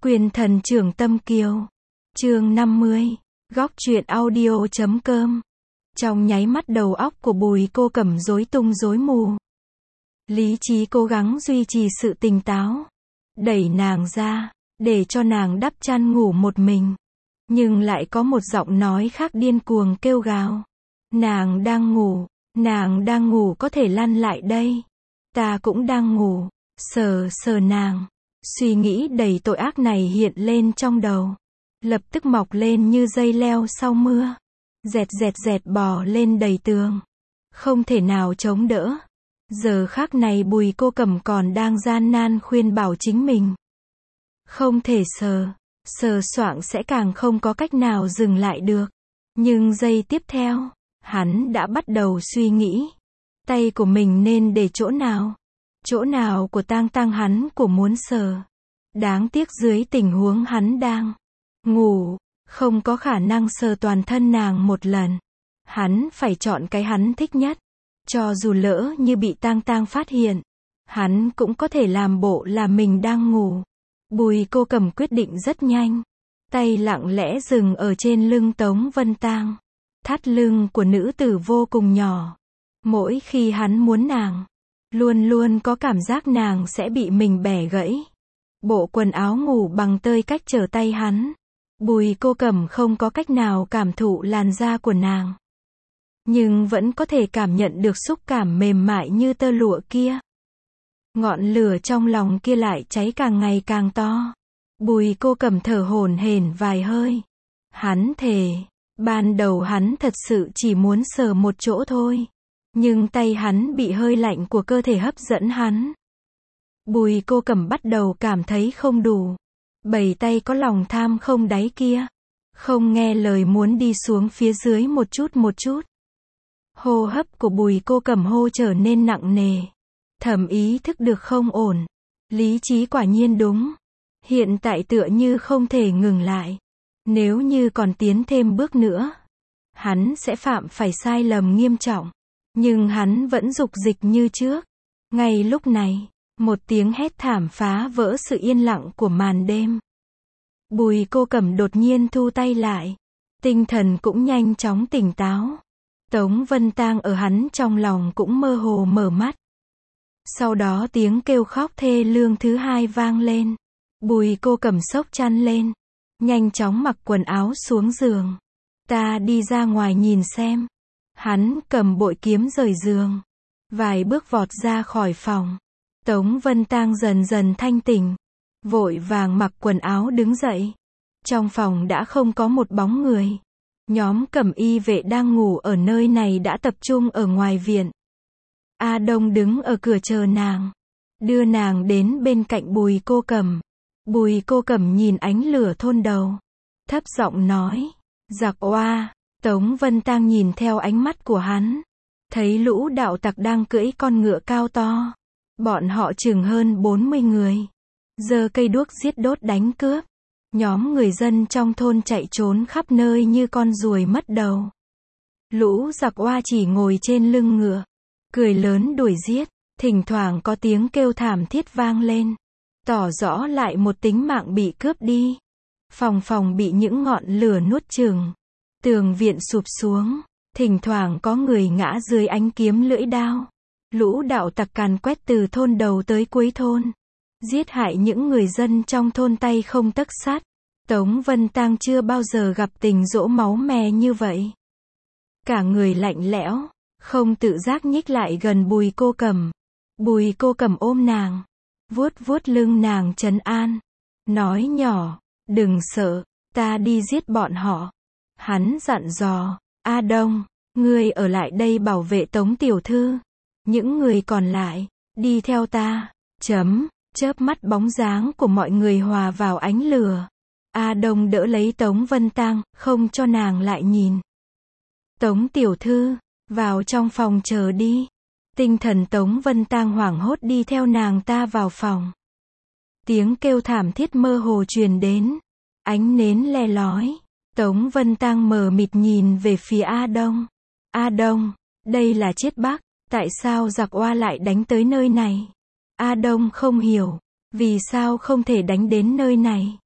Quyền thần trưởng tâm kiều. Chương 50. Góc truyện audio.com. Trong nháy mắt đầu óc của Bùi Cô Cẩm rối tung rối mù. Lý trí cố gắng duy trì sự tỉnh táo, đẩy nàng ra, để cho nàng đắp chăn ngủ một mình. Nhưng lại có một giọng nói khác điên cuồng kêu gào. Nàng đang ngủ có thể lăn lại đây. Ta cũng đang ngủ. Sờ sờ nàng. Suy nghĩ đầy tội ác này hiện lên trong đầu. Lập tức mọc lên như dây leo sau mưa. Dẹt dẹt bò lên đầy tường. Không thể nào chống đỡ. Giờ khắc này Bùi Cô Cẩm còn đang gian nan khuyên bảo chính mình. Không thể sờ soạng sẽ càng không có cách nào dừng lại được. Nhưng giây tiếp theo, hắn đã bắt đầu suy nghĩ. Tay của mình nên để chỗ nào? Chỗ nào của tang tang hắn của muốn sờ. Đáng tiếc dưới tình huống hắn đang ngủ, không có khả năng sờ toàn thân nàng một lần. Hắn phải chọn cái hắn thích nhất. Cho dù lỡ như bị tang tang phát hiện, hắn cũng có thể làm bộ là mình đang ngủ. Bùi Cô Cẩm quyết định rất nhanh. Tay lặng lẽ dừng ở trên lưng Tống Vân Tang. Thắt lưng của nữ tử vô cùng nhỏ. Mỗi khi hắn muốn nàng, luôn luôn có cảm giác nàng sẽ bị mình bẻ gãy. Bộ quần áo ngủ bằng tơi cách trở tay hắn. Bùi Cô Cẩm không có cách nào cảm thụ làn da của nàng. Nhưng vẫn có thể cảm nhận được xúc cảm mềm mại như tơ lụa kia. Ngọn lửa trong lòng kia lại cháy càng ngày càng to. Bùi Cô Cẩm thở hổn hển vài hơi. Hắn thề, ban đầu hắn thật sự chỉ muốn sờ một chỗ thôi. Nhưng tay hắn bị hơi lạnh của cơ thể hấp dẫn hắn. Bùi Cô Cẩm bắt đầu cảm thấy không đủ. Bầy tay có lòng tham không đáy kia. Không nghe lời muốn đi xuống phía dưới một chút. Hô hấp của Bùi Cô Cẩm hô trở nên nặng nề. Thầm ý thức được không ổn. Lý trí quả nhiên đúng. Hiện tại tựa như không thể ngừng lại. Nếu như còn tiến thêm bước nữa, hắn sẽ phạm phải sai lầm nghiêm trọng. Nhưng hắn vẫn dục dịch như trước. Ngay lúc này, một tiếng hét thảm phá vỡ sự yên lặng của màn đêm. Bùi Cô Cẩm đột nhiên thu tay lại. Tinh thần cũng nhanh chóng tỉnh táo. Tống Vân Tang ở hắn trong lòng cũng mơ hồ mở mắt. Sau đó tiếng kêu khóc thê lương thứ hai vang lên. Bùi Cô Cẩm xốc chăn lên. Nhanh chóng mặc quần áo xuống giường. Ta đi ra ngoài nhìn xem. Hắn cầm bội kiếm rời giường. Vài bước vọt ra khỏi phòng. Tống Vân Tang dần dần thanh tỉnh. Vội vàng mặc quần áo đứng dậy. Trong phòng đã không có một bóng người. Nhóm cẩm y vệ đang ngủ ở nơi này đã tập trung ở ngoài viện. A Đông đứng ở cửa chờ nàng. Đưa nàng đến bên cạnh Bùi Cô Cẩm. Bùi Cô Cẩm nhìn ánh lửa thôn đầu. Thấp giọng nói. Giặc oa. Tống Vân Tang nhìn theo ánh mắt của hắn. Thấy lũ đạo tặc đang cưỡi con ngựa cao to. Bọn họ chừng hơn 40 người. Giơ cây đuốc giết đốt đánh cướp. Nhóm người dân trong thôn chạy trốn khắp nơi như con ruồi mất đầu. Lũ giặc oa chỉ ngồi trên lưng ngựa. Cười lớn đuổi giết. Thỉnh thoảng có tiếng kêu thảm thiết vang lên. Tỏ rõ lại một tính mạng bị cướp đi. Phòng bị những ngọn lửa nuốt chửng. Tường viện sụp xuống. Thỉnh thoảng có người ngã dưới ánh kiếm lưỡi đao. Lũ đạo tặc càn quét từ thôn đầu tới cuối thôn. Giết hại những người dân trong thôn tay không tấc sắt. Tống Vân Tang chưa bao giờ gặp tình dỗ máu me như vậy. Cả người lạnh lẽo, không tự giác nhích lại gần Bùi Cô Cẩm. Bùi Cô Cẩm ôm nàng, vuốt lưng nàng trấn an. Nói nhỏ, đừng sợ, ta đi giết bọn họ. Hắn dặn dò, A Đông, ngươi ở lại đây bảo vệ Tống tiểu thư. Những người còn lại, đi theo ta. Chớp mắt bóng dáng của mọi người hòa vào ánh lửa. A Đông đỡ lấy Tống Vân Tang, không cho nàng lại nhìn. Tống tiểu thư, vào trong phòng chờ đi. Tinh thần Tống Vân Tang hoảng hốt đi theo nàng ta vào phòng. Tiếng kêu thảm thiết mơ hồ truyền đến. Ánh nến le lói. Tống Vân Tang mờ mịt nhìn về phía A Đông. A Đông, đây là Chiết Bắc, tại sao giặc oa lại đánh tới nơi này? A Đông không hiểu, vì sao không thể đánh đến nơi này?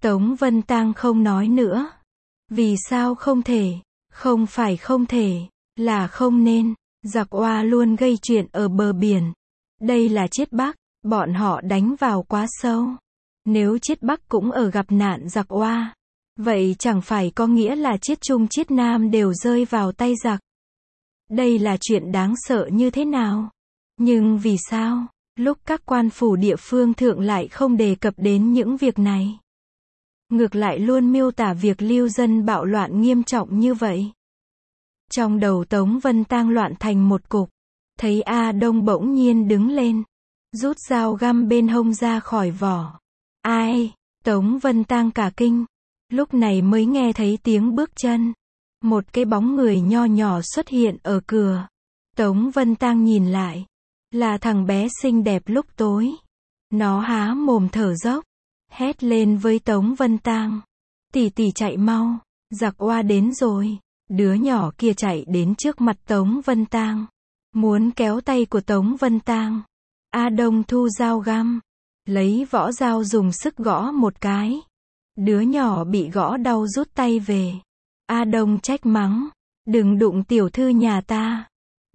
Tống Vân Tang không nói nữa. Vì sao không thể? Không phải không thể, là không nên. Giặc Oa luôn gây chuyện ở bờ biển. Đây là Chiết Bắc, bọn họ đánh vào quá sâu. Nếu Chiết Bắc cũng ở gặp nạn giặc Oa, vậy chẳng phải có nghĩa là Chiết Trung Chiết Nam đều rơi vào tay giặc. Đây là chuyện đáng sợ như thế nào? Nhưng vì sao, lúc các quan phủ địa phương thượng lại không đề cập đến những việc này? Ngược lại luôn miêu tả việc lưu dân bạo loạn nghiêm trọng như vậy. Trong đầu Tống Vân Tang loạn thành một cục. Thấy A Đông bỗng nhiên đứng lên, rút dao găm bên hông ra khỏi vỏ. Ai? Tống Vân Tang cả kinh. Lúc này mới nghe thấy tiếng bước chân. Một cái bóng người nho nhỏ xuất hiện ở cửa. Tống Vân Tang nhìn lại. Là thằng bé xinh đẹp lúc tối. Nó há mồm thở dốc, hét lên với Tống Vân Tang. Tỷ tỷ chạy mau, giặc Oa đến rồi. Đứa nhỏ kia chạy đến trước mặt Tống Vân Tang, muốn kéo tay của Tống Vân Tang. A Đông thu dao găm, lấy võ dao dùng sức gõ một cái. Đứa nhỏ bị gõ đau rút tay về. A Đông trách mắng, đừng đụng tiểu thư nhà ta.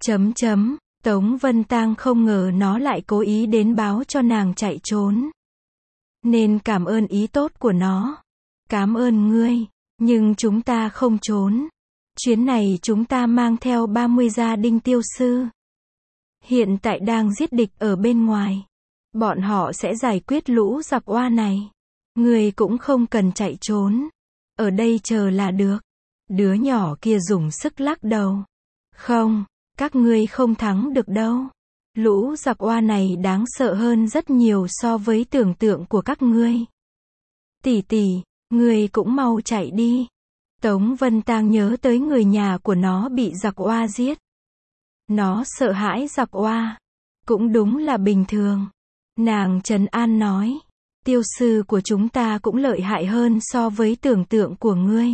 Tống Vân Tang không ngờ nó lại cố ý đến báo cho nàng chạy trốn. Nên cảm ơn ý tốt của nó. Cảm ơn ngươi, nhưng chúng ta không trốn. Chuyến này chúng ta mang theo 30 gia đinh tiêu sư. Hiện tại đang giết địch ở bên ngoài. Bọn họ sẽ giải quyết lũ giặc Oa này. Ngươi cũng không cần chạy trốn. Ở đây chờ là được. Đứa nhỏ kia dùng sức lắc đầu. Không, các ngươi không thắng được đâu. Lũ giặc Oa này đáng sợ hơn rất nhiều so với tưởng tượng của các ngươi. Tỷ tỷ, ngươi cũng mau chạy đi. Tống Vân Tang nhớ tới người nhà của nó bị giặc Oa giết. Nó sợ hãi giặc Oa. Cũng đúng là bình thường. Nàng trấn an nói. Tiêu sư của chúng ta cũng lợi hại hơn so với tưởng tượng của ngươi.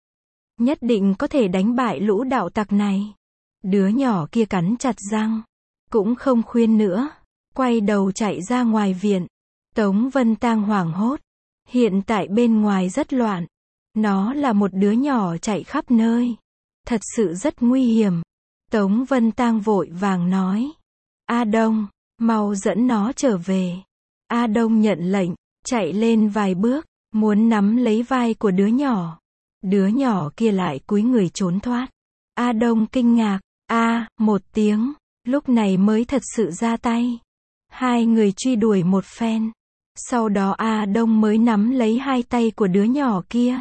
Nhất định có thể đánh bại lũ đạo tặc này. Đứa nhỏ kia cắn chặt răng. Cũng không khuyên nữa. Quay đầu chạy ra ngoài viện. Tống Vân Tang hoảng hốt. Hiện tại bên ngoài rất loạn. Nó là một đứa nhỏ chạy khắp nơi. Thật sự rất nguy hiểm. Tống Vân Tang vội vàng nói. A Đông, mau dẫn nó trở về. A Đông nhận lệnh, chạy lên vài bước, muốn nắm lấy vai của đứa nhỏ. Đứa nhỏ kia lại cúi người trốn thoát. A Đông kinh ngạc, một tiếng, lúc này mới thật sự ra tay. Hai người truy đuổi một phen. Sau đó A Đông mới nắm lấy hai tay của đứa nhỏ kia.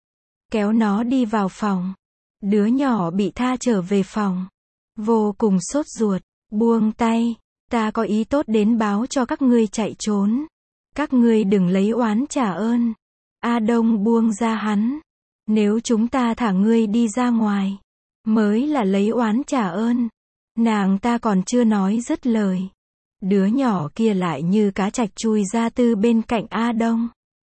Kéo nó đi vào phòng. Đứa nhỏ bị tha trở về phòng. Vô cùng sốt ruột, buông tay. Ta có ý tốt đến báo cho các ngươi chạy trốn. Các ngươi đừng lấy oán trả ơn. A Đông buông ra hắn. Nếu chúng ta thả ngươi đi ra ngoài, mới là lấy oán trả ơn. Nàng ta còn chưa nói dứt lời. Đứa nhỏ kia lại như cá trạch chui ra từ bên cạnh A Đông.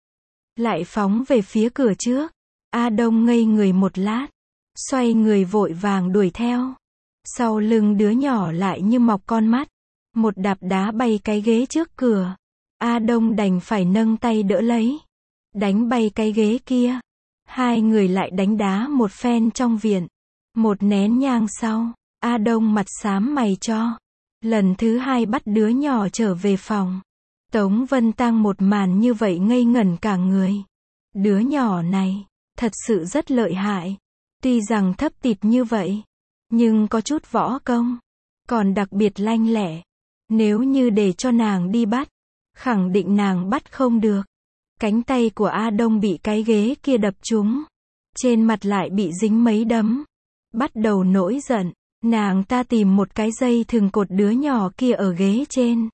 Lại phóng về phía cửa trước. A Đông ngây người một lát. Xoay người vội vàng đuổi theo. Sau lưng đứa nhỏ lại như mọc con mắt. Một đạp đá bay cái ghế trước cửa. A Đông đành phải nâng tay đỡ lấy. Đánh bay cái ghế kia. Hai người lại đánh đá một phen trong viện. Một nén nhang sau, A Đông mặt xám mày cho. Lần thứ hai bắt đứa nhỏ trở về phòng. Tống Vân Tang một màn như vậy ngây ngẩn cả người. Đứa nhỏ này, thật sự rất lợi hại. Tuy rằng thấp tịt như vậy, nhưng có chút võ công. Còn đặc biệt lanh lẹ. Nếu như để cho nàng đi bắt, khẳng định nàng bắt không được. Cánh tay của A Đông bị cái ghế kia đập trúng. Trên mặt lại bị dính mấy đấm. Bắt đầu nổi giận. Nàng ta tìm một cái dây thừng cột đứa nhỏ kia ở ghế trên.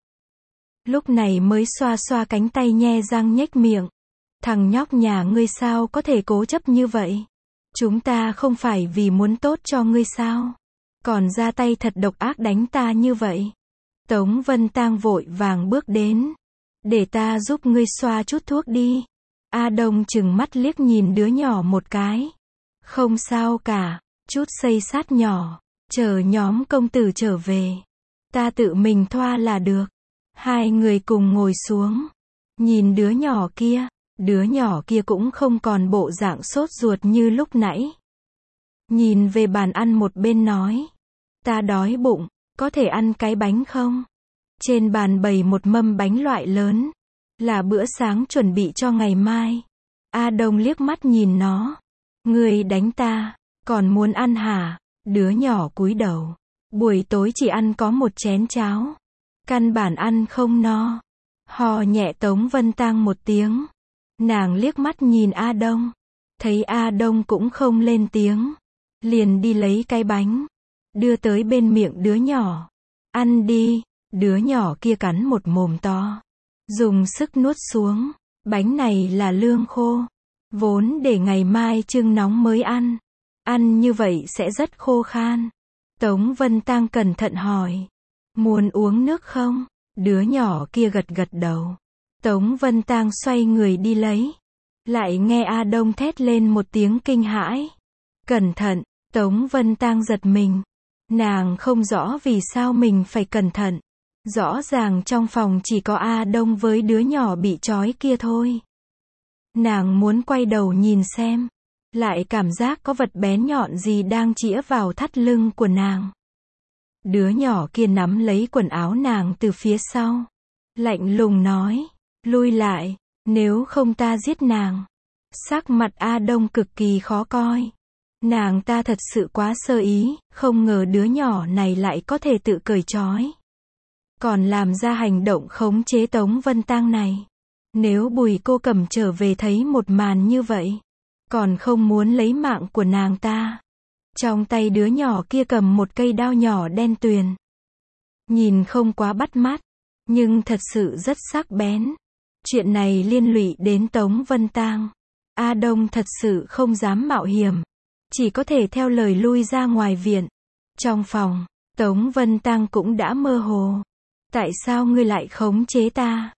Lúc này mới xoa xoa cánh tay nhe răng nhếch miệng. Thằng nhóc nhà ngươi sao có thể cố chấp như vậy? Chúng ta không phải vì muốn tốt cho ngươi sao? Còn ra tay thật độc ác đánh ta như vậy. Tống Vân Tang vội vàng bước đến. Để ta giúp ngươi xoa chút thuốc đi. A Đông chừng mắt liếc nhìn đứa nhỏ một cái. Không sao cả, chút xây sát nhỏ. Chờ nhóm công tử trở về. Ta tự mình thoa là được. Hai người cùng ngồi xuống. Nhìn đứa nhỏ kia. Đứa nhỏ kia cũng không còn bộ dạng sốt ruột như lúc nãy. Nhìn về bàn ăn một bên nói. Ta đói bụng, có thể ăn cái bánh không? Trên bàn bày một mâm bánh loại lớn. Là bữa sáng chuẩn bị cho ngày mai. A Đông liếc mắt nhìn nó. Ngươi đánh ta, còn muốn ăn hả? Đứa nhỏ cúi đầu. Buổi tối chỉ ăn có một chén cháo. Căn bản ăn không no. Hò nhẹ Tống Vân Tang một tiếng. Nàng liếc mắt nhìn A Đông. Thấy A Đông cũng không lên tiếng. Liền đi lấy cái bánh. Đưa tới bên miệng đứa nhỏ. Ăn đi. Đứa nhỏ kia cắn một mồm to. Dùng sức nuốt xuống. Bánh này là lương khô. Vốn để ngày mai trưng nóng mới ăn. Ăn như vậy sẽ rất khô khan. Tống Vân Tang cẩn thận hỏi. Muốn uống nước không? Đứa nhỏ kia gật gật đầu. Tống Vân Tang xoay người đi lấy. Lại nghe A Đông thét lên một tiếng kinh hãi. Cẩn thận, Tống Vân Tang giật mình. Nàng không rõ vì sao mình phải cẩn thận. Rõ ràng trong phòng chỉ có A Đông với đứa nhỏ bị trói kia thôi. Nàng muốn quay đầu nhìn xem. Lại cảm giác có vật bén nhọn gì đang chĩa vào thắt lưng của nàng. Đứa nhỏ kia nắm lấy quần áo nàng từ phía sau. Lạnh lùng nói. Lui lại, nếu không ta giết nàng. Sắc mặt A Đông cực kỳ khó coi. Nàng ta thật sự quá sơ ý, không ngờ đứa nhỏ này lại có thể tự cởi trói. Còn làm ra hành động khống chế Tống Vân Tang này. Nếu Bùi Cô Cẩm trở về thấy một màn như vậy, còn không muốn lấy mạng của nàng ta. Trong tay đứa nhỏ kia cầm một cây đao nhỏ đen tuyền. Nhìn không quá bắt mắt, nhưng thật sự rất sắc bén. Chuyện này liên lụy đến Tống Vân Tang. A Đông thật sự không dám mạo hiểm. Chỉ có thể theo lời lui ra ngoài viện. Trong phòng, Tống Vân Tang cũng đã mơ hồ. Tại sao ngươi lại khống chế ta?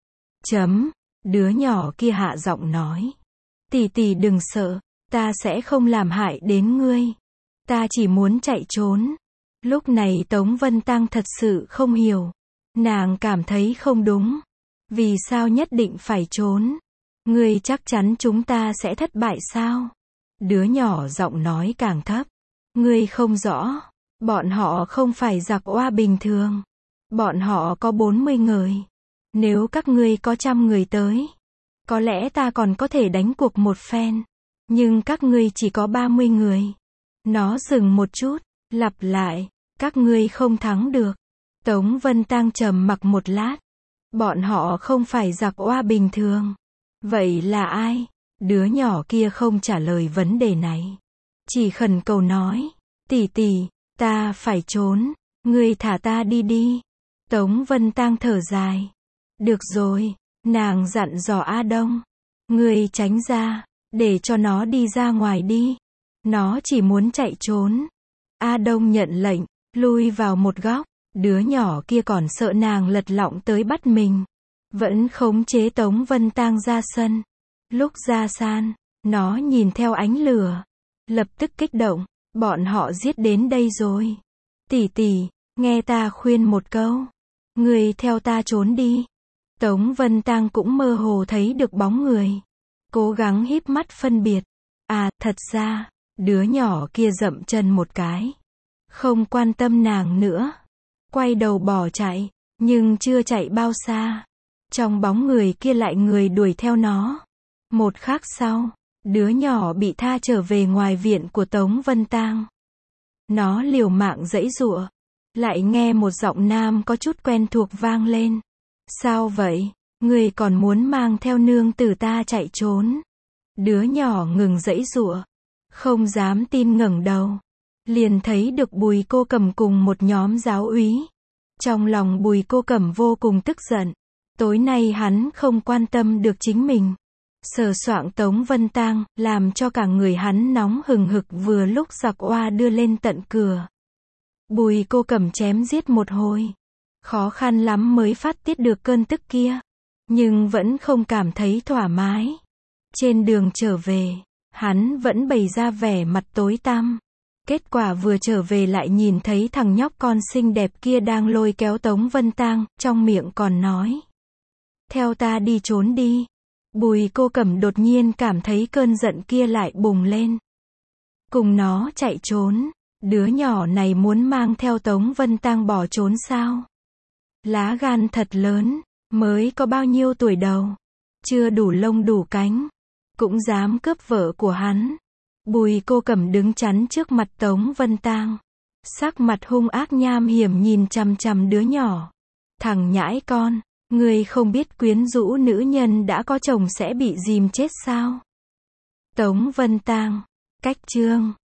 Đứa nhỏ kia hạ giọng nói. Tỷ tỷ đừng sợ, ta sẽ không làm hại đến ngươi. Ta chỉ muốn chạy trốn. Lúc này Tống Vân Tang thật sự không hiểu. Nàng cảm thấy không đúng. Vì sao nhất định phải trốn? Ngươi chắc chắn chúng ta sẽ thất bại sao? Đứa nhỏ giọng nói càng thấp. Ngươi không rõ. Bọn họ không phải giặc oa bình thường. Bọn họ có 40 người. Nếu các ngươi có 100 người tới, có lẽ ta còn có thể đánh cuộc một phen. Nhưng các ngươi chỉ có 30 người. Nó dừng một chút, lặp lại. Các ngươi không thắng được. Tống Vân Tang trầm mặc một lát. Bọn họ không phải giặc oa bình thường. Vậy là ai? Đứa nhỏ kia không trả lời vấn đề này. Chỉ khẩn cầu nói. Tỷ tỷ, ta phải trốn. Ngươi thả ta đi đi. Tống Vân Tang thở dài. Được rồi, nàng dặn dò A Đông. Ngươi tránh ra, để cho nó đi ra ngoài đi. Nó chỉ muốn chạy trốn. A Đông nhận lệnh, lui vào một góc. Đứa nhỏ kia còn sợ nàng lật lọng tới bắt mình. Vẫn khống chế Tống Vân Tang ra sân. Lúc ra san, nó nhìn theo ánh lửa. Lập tức kích động, bọn họ giết đến đây rồi. Tỷ tỷ, nghe ta khuyên một câu. Người theo ta trốn đi. Tống Vân Tang cũng mơ hồ thấy được bóng người. Cố gắng híp mắt phân biệt. À, thật ra, đứa nhỏ kia dậm chân một cái. Không quan tâm nàng nữa. Quay đầu bỏ chạy, nhưng chưa chạy bao xa. Trong bóng người kia lại người đuổi theo nó. Một khắc sau, đứa nhỏ bị tha trở về ngoài viện của Tống Vân Tang. Nó liều mạng giãy giụa. Lại nghe một giọng nam có chút quen thuộc vang lên. Sao vậy? Ngươi còn muốn mang theo nương tử ta chạy trốn? Đứa nhỏ ngừng giãy giụa. Không dám tin ngẩng đầu. Liền thấy được Bùi Cô Cẩm cùng một nhóm giáo úy. Trong lòng Bùi Cô Cẩm vô cùng tức giận. Tối nay hắn không quan tâm được chính mình. Sờ soạng Tống Vân Tang, làm cho cả người hắn nóng hừng hực vừa lúc giặc oa đưa lên tận cửa. Bùi Cô Cẩm chém giết một hồi. Khó khăn lắm mới phát tiết được cơn tức kia. Nhưng vẫn không cảm thấy thoải mái. Trên đường trở về, hắn vẫn bày ra vẻ mặt tối tăm. Kết quả vừa trở về lại nhìn thấy thằng nhóc con xinh đẹp kia đang lôi kéo Tống Vân Tang, trong miệng còn nói. Theo ta đi trốn đi. Bùi Cô Cẩm đột nhiên cảm thấy cơn giận kia lại bùng lên. Cùng nó chạy trốn, đứa nhỏ này muốn mang theo Tống Vân Tang bỏ trốn sao? Lá gan thật lớn, mới có bao nhiêu tuổi đầu, chưa đủ lông đủ cánh, cũng dám cướp vợ của hắn. Bùi Cô Cẩm đứng chắn trước mặt Tống Vân Tang, sắc mặt hung ác nham hiểm nhìn chằm chằm đứa nhỏ. Thằng nhãi con, ngươi không biết quyến rũ nữ nhân đã có chồng sẽ bị dìm chết sao? Tống Vân Tang, cách chương